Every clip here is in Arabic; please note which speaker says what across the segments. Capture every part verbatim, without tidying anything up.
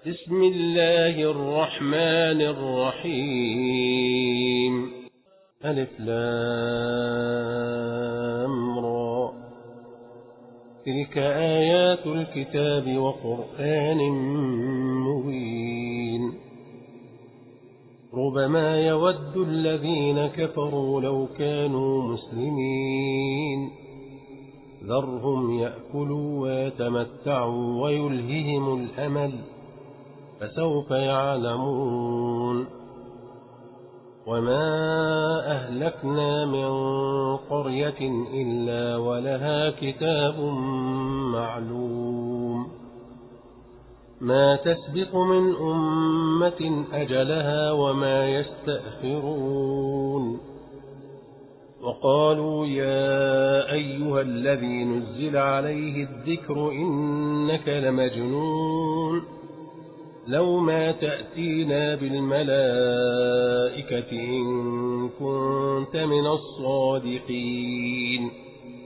Speaker 1: بسم الله الرحمن الرحيم. ألف لام را. تلك آيات الكتاب وقرآن مبين. ربما يود الذين كفروا لو كانوا مسلمين. ذرهم يأكلوا ويتمتعوا ويلههم الأمل، فسوف يعلمون. وما أهلكنا من قرية إلا ولها كتاب معلوم، ما تسبق من أمة أجلها وما يستأخرون. وقالوا يا أيها الذي نزل عليه الذكر إنك لمجنون، لو ما تأتينا بالملائكة إن كنت من الصادقين.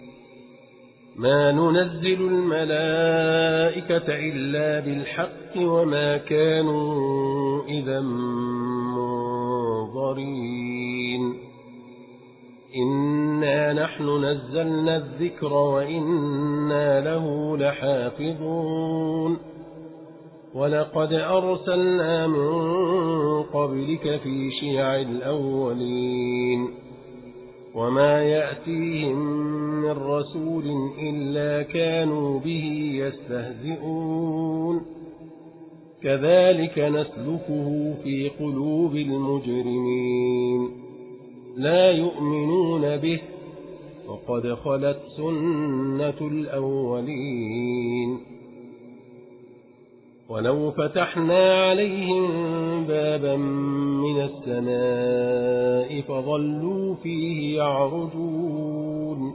Speaker 1: ما ننزل الملائكة إلا بالحق وما كانوا إذا منظرين. إنا نحن نزلنا الذكر وإنا له لحافظون. ولقد أرسلنا من قبلك في شيع الأولين، وما يأتيهم من رسول إلا كانوا به يستهزئون. كذلك نسلكه في قلوب المجرمين، لا يؤمنون به وقد خلت سنة الأولين. ولو فتحنا عليهم بابا من السماء فظلوا فيه يعرجون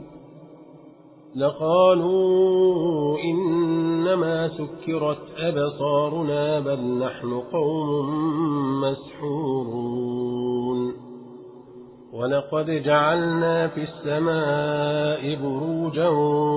Speaker 1: لقالوا إنما سكرت أبصارنا بل نحن قوم مسحورون. ولقد جعلنا في السماء بروجا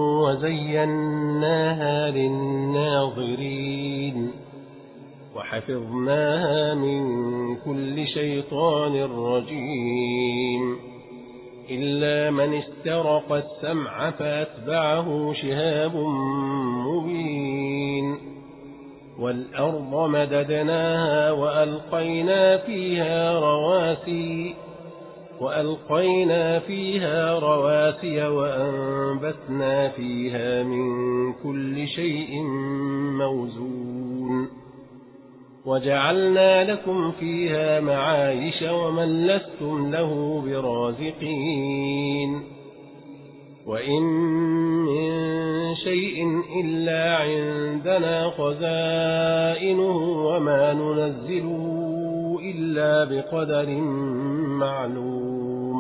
Speaker 1: وزيناها للناظرين وحفظناها من كل شيطان رجيم، إلا من استرق السمع فأتبعه شهاب مبين. والأرض مددناها وألقينا فيها رواسي وألقينا فيها رواسي وأنبتنا فيها من كل شيء موزون. وجعلنا لكم فيها معايش ومن لستم له برازقين. وإن من شيء إلا عندنا خزائنه وما ننزله إلا بقدر معلوم.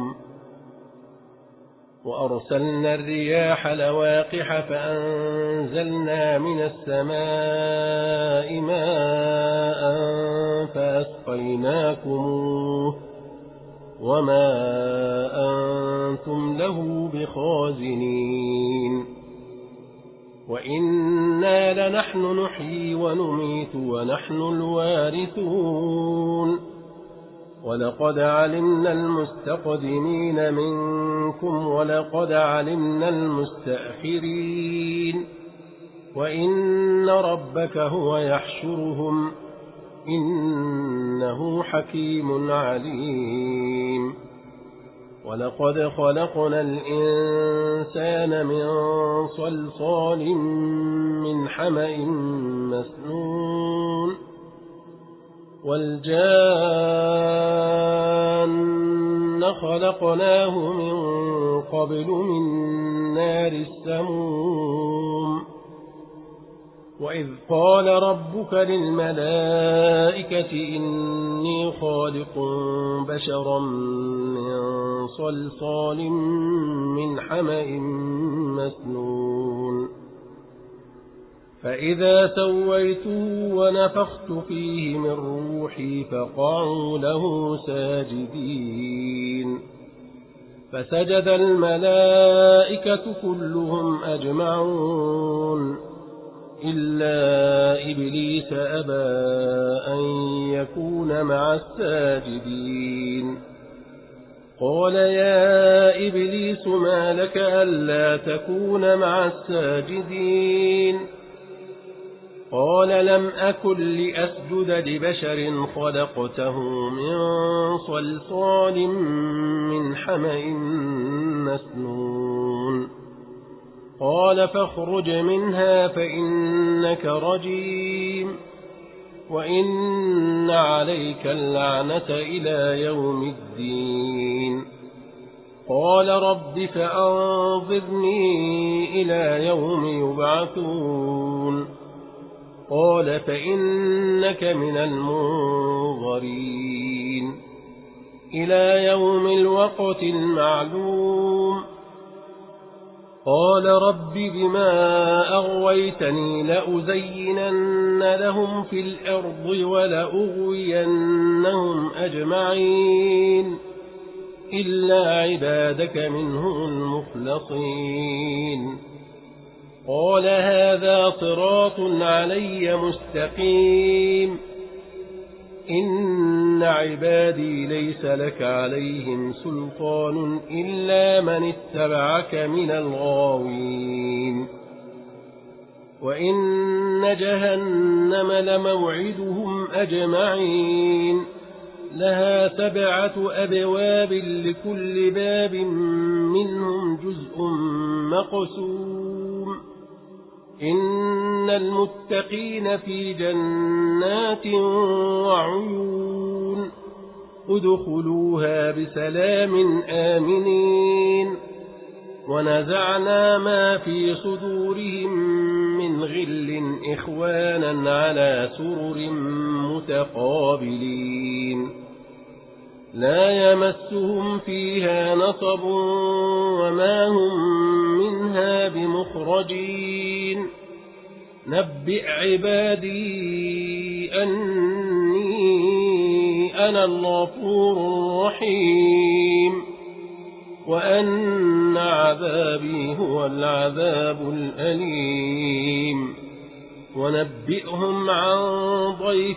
Speaker 1: وأرسلنا الرياح لواقح فأنزلنا من السماء ماء فأسقيناكموه وما أنتم له بخازنين. وإنا لنحن نحيي ونميت ونحن الوارثون. ولقد علمنا المستقدمين منكم ولقد علمنا المستأخرين. وإن ربك هو يحشرهم إنه حكيم عليم. ولقد خلقنا الإنسان من صلصال من حمأ مسنون. والجان خلقناه من قبل من نار السموم. وإذ قال ربك للملائكة إني خالق بشرا من صلصال من حمأ مسنون. فإذا سويته ونفخت فيه من روحي فقعوا له ساجدين. فسجد الملائكة كلهم أجمعون إلا إبليس أبى أن يكون مع الساجدين قال يا إبليس ما لك ألا تكون مع الساجدين قال لم أكن لأسجد لبشر خلقته من صلصال من حمأ مسنون قال فاخرج منها فإنك رجيم وإن عليك اللعنة إلى يوم الدين قال رب فأنظرني إلى يوم يبعثون قال فإنك من المنظرين إلى يوم الوقت المعلوم قال رب بما أغويتني لأزينن لهم في الأرض ولأغوينهم أجمعين إلا عبادك منهم المخلصين قال هذا صراط علي مستقيم إن عبادي ليس لك عليهم سلطان إلا من اتبعك من الغاوين وإن جهنم لموعدهم أجمعين لها سبعة أبواب لكل باب منهم جزء مقسوم إن المتقين في جنات وعيون ادخلوها بسلام آمنين ونزعنا ما في صدورهم من غل إخوانا على سرر متقابلين لا يمسهم فيها نصب وما هم منها بمخرجين نبئ عبادي أني أنا الغفور الرحيم وأن عذابي هو العذاب الأليم ونبئهم عن ضيف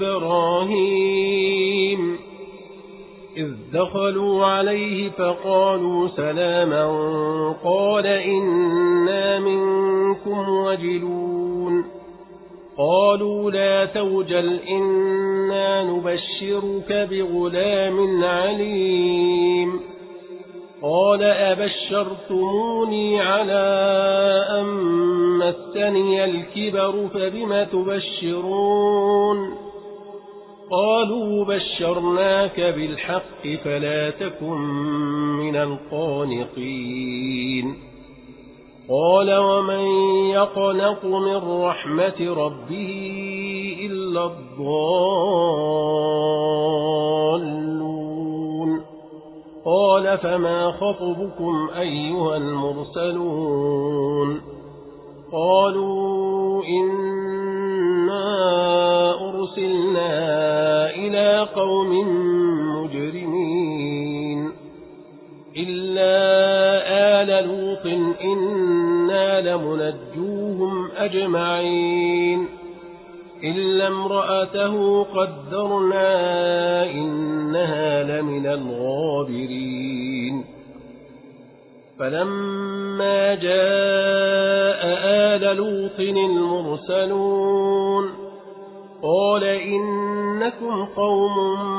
Speaker 1: إبراهيم إذ دخلوا عليه فقالوا سلاما قال إنا منكم وجلون قالوا لا توجل إنا نبشرك بغلام عليم قال أبشرتموني على أن مسني الكبر فبم تبشرون قالوا بشرناك بالحق فلا تكن من القانطين قال ومن يقنط من رحمة ربه إلا الضالون قال فما خطبكم أيها المرسلون قالوا إنا أرسلنا إلى قوم مجرمين إلا آل لوط إنا لمنجوهم أجمعين إلا امرأته قدرنا إنها لمن الغابرين فلما جاء آل لوط المرسلون قال إنكم قوم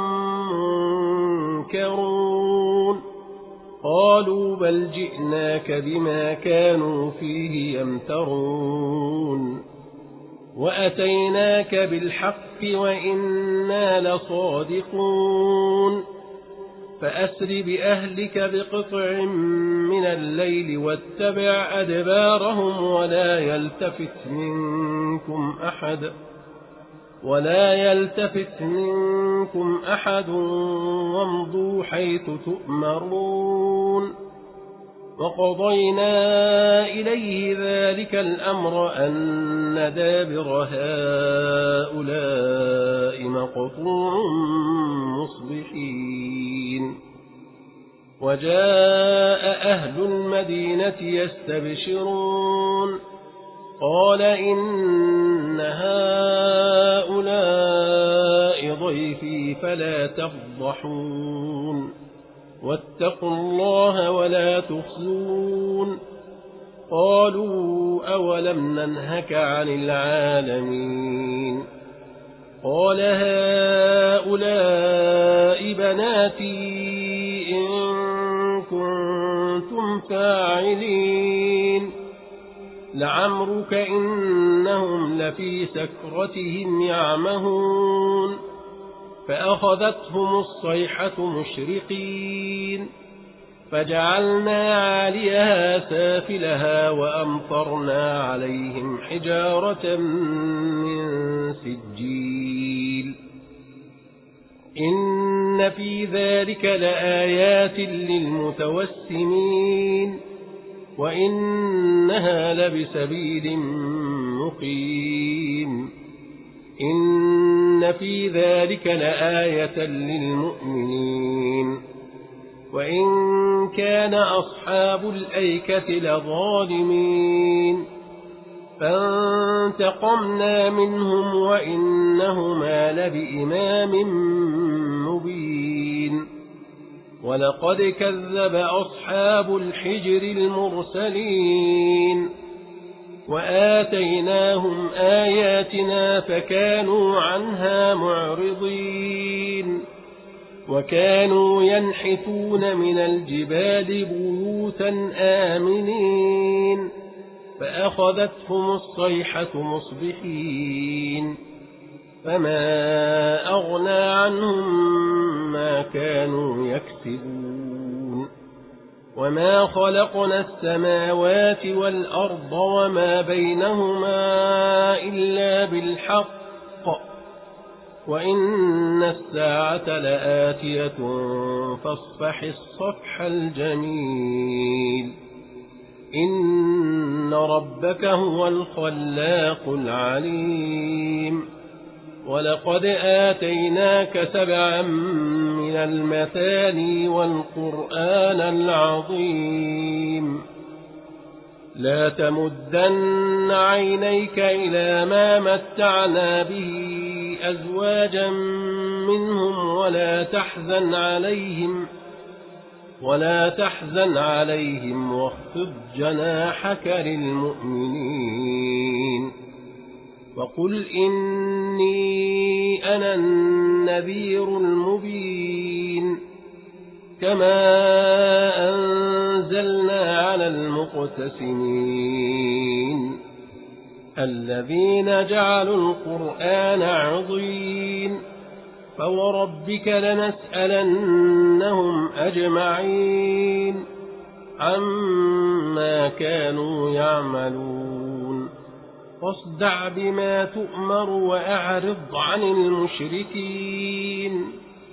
Speaker 1: منكرون قالوا بل جئناك بما كانوا فيه يمترون وأتيناك بالحق وإنا لصادقون فأسر بأهلك بقطع من الليل واتبع أدبارهم ولا يلتفت منكم أحد ولا يلتفت منكم أحد وامضوا حيث تؤمرون وقضينا إليه ذلك الأمر أن دابر هؤلاء مقطوع مصبحين وجاء أهل المدينة يستبشرون قال إن هؤلاء ضيفي فلا تفضحون واتقوا الله ولا تخزون قالوا أولم ننهك عن العالمين قال هؤلاء بناتي إن كنتم فاعلين لعمرك إنهم لفي سكرتهم يعمهون فأخذتهم الصيحة مشرقين فجعلنا عاليها سافلها وأمطرنا عليهم حجارة من سجيل إن في ذلك لآيات للمتوسمين وإنها لبسبيل مقيم إن في ذلك لآية للمؤمنين وإن كان أصحاب الأيكة لظالمين فانتقمنا منهم وإنهما لبإمام مبين ولقد كذب أصحاب الحجر المرسلين وآتيناهم آياتنا فكانوا عنها معرضين وكانوا ينحتون من الجبال بيوتا آمنين فأخذتهم الصيحة مصبحين فما أغنى عنهم ما كانوا يكسبون وما خلقنا السماوات والأرض وما بينهما إلا بالحق وإن الساعة لآتية فاصفح الصفح الجميل إن ربك هو الخلاق العليم ولقد آتيناك سبعا من المثاني والقرآن العظيم لا تمدن عينيك إلى ما متعنا به أزواجا منهم ولا تحزن عليهم ولا تحزن عليهم واخفض جناحك للمؤمنين وقل إني أنا النذير المبين كما أنزلنا على المقتسمين الذين جعلوا القرآن عضين فوربك لنسألنهم أجمعين عما كانوا يعملون فاصدع بما تؤمر وأعرض عن المشركين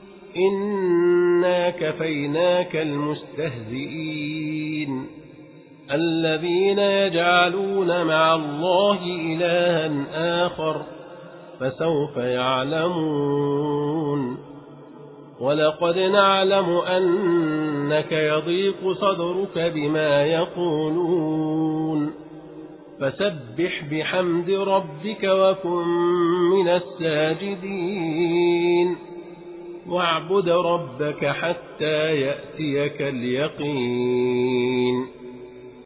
Speaker 1: إنا كفيناك المستهزئين الذين يجعلون مع الله إلها آخر فسوف يعلمون ولقد نعلم أنك يضيق صدرك بما يقولون فسبح بحمد ربك وكن من الساجدين واعبد ربك حتى يأتيك اليقين